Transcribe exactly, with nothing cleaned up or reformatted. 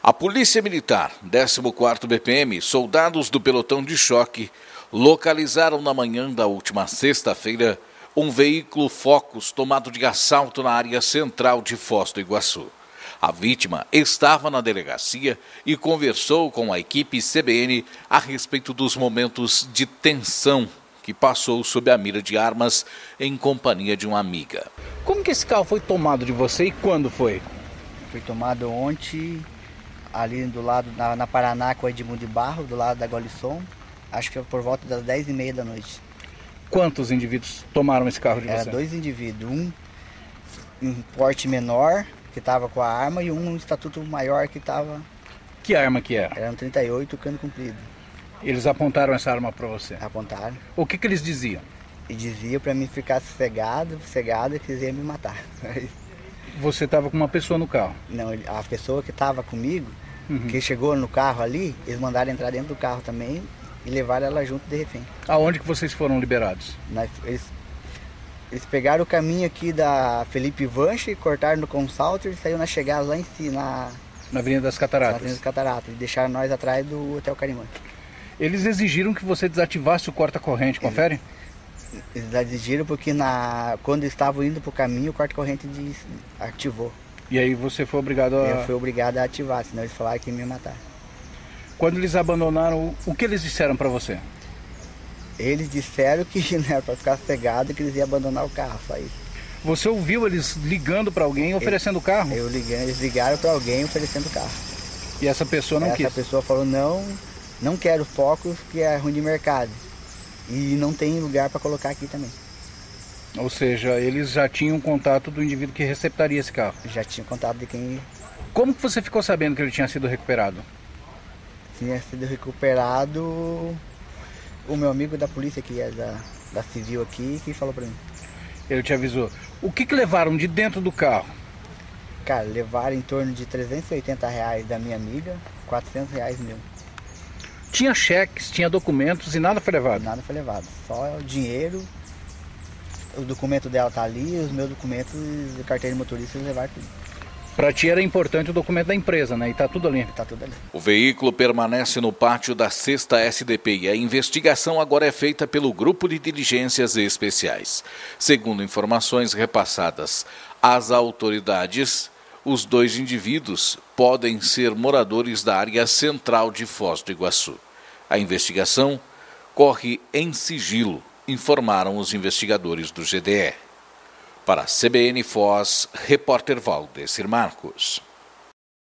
A Polícia Militar, décimo quarto B P M, soldados do pelotão de choque, localizaram na manhã da última sexta-feira um veículo Focus tomado de assalto na área central de Foz do Iguaçu. A vítima estava na delegacia e conversou com a equipe C B N a respeito dos momentos de tensão que passou sob a mira de armas em companhia de uma amiga. Como que esse carro foi tomado de você e quando foi? Foi tomado ontem, ali do lado, na, na Paraná, com o Edmundo de Barro, do lado da Golisson, acho que por volta das dez e meia da noite. Quantos indivíduos tomaram esse carro de Era você? dois indivíduos, um em porte menor, que estava com a arma, e um em estatuto maior, que estava... Que arma que era? Era um trinta e oito, cano comprido. Eles apontaram essa arma para você? Apontaram. O que que eles diziam? E dizia para mim ficar sossegado, sossegado, que eles iam me matar. Você estava com uma pessoa no carro? Não, a pessoa que estava comigo, Uhum. que chegou no carro ali, eles mandaram entrar dentro do carro também e levaram ela junto de refém. Aonde que vocês foram liberados? Nós, eles, eles pegaram o caminho aqui da Felipe Vanche, cortaram no Consalter e saiu na chegada lá em si, na, Na Avenida das na Cataratas? Avenida das Cataratas. E deixaram nós atrás do Hotel Carimã. Eles exigiram que você desativasse o corta-corrente, confere? Eles exigiram porque na, quando estavam indo para o caminho, o corta-corrente de- ativou. E aí você foi obrigado a... Eu fui obrigado a ativar, senão eles falaram que iam me matar. Quando eles abandonaram, o que eles disseram para você? Eles disseram que não era para ficar cegado, que eles iam abandonar o carro, só isso. Você ouviu eles ligando para alguém oferecendo o carro? Eu liguei, eles ligaram para alguém oferecendo o carro. E essa pessoa não Essa quis? pessoa falou, não, não quero Focus, que é ruim de mercado. E não tem lugar para colocar aqui também. Ou seja, eles já tinham contato do indivíduo que receptaria esse carro. Já tinha contato de quem Como que você ficou sabendo que ele tinha sido recuperado? tinha sido recuperado. O meu amigo da polícia, que é da, da civil aqui, que falou para mim. Ele te avisou. O que que levaram de dentro do carro? Cara, levaram em torno de trezentos e oitenta reais da minha amiga, quatrocentos reais meu. Tinha cheques, tinha documentos e nada foi levado? Nada foi levado, só o dinheiro, o documento dela tá ali, os meus documentos e carteira de motorista eles levaram tudo. Para ti era importante o documento da empresa, né? E tá tudo ali. Tá tudo ali. O veículo permanece no pátio da sexta S D P e a investigação agora é feita pelo Grupo de Diligências Especiais. Segundo informações repassadas às autoridades, os dois indivíduos podem ser moradores da área central de Foz do Iguaçu. A investigação corre em sigilo, informaram os investigadores do G D E. Para a C B N Foz, repórter Valdecir Marcos.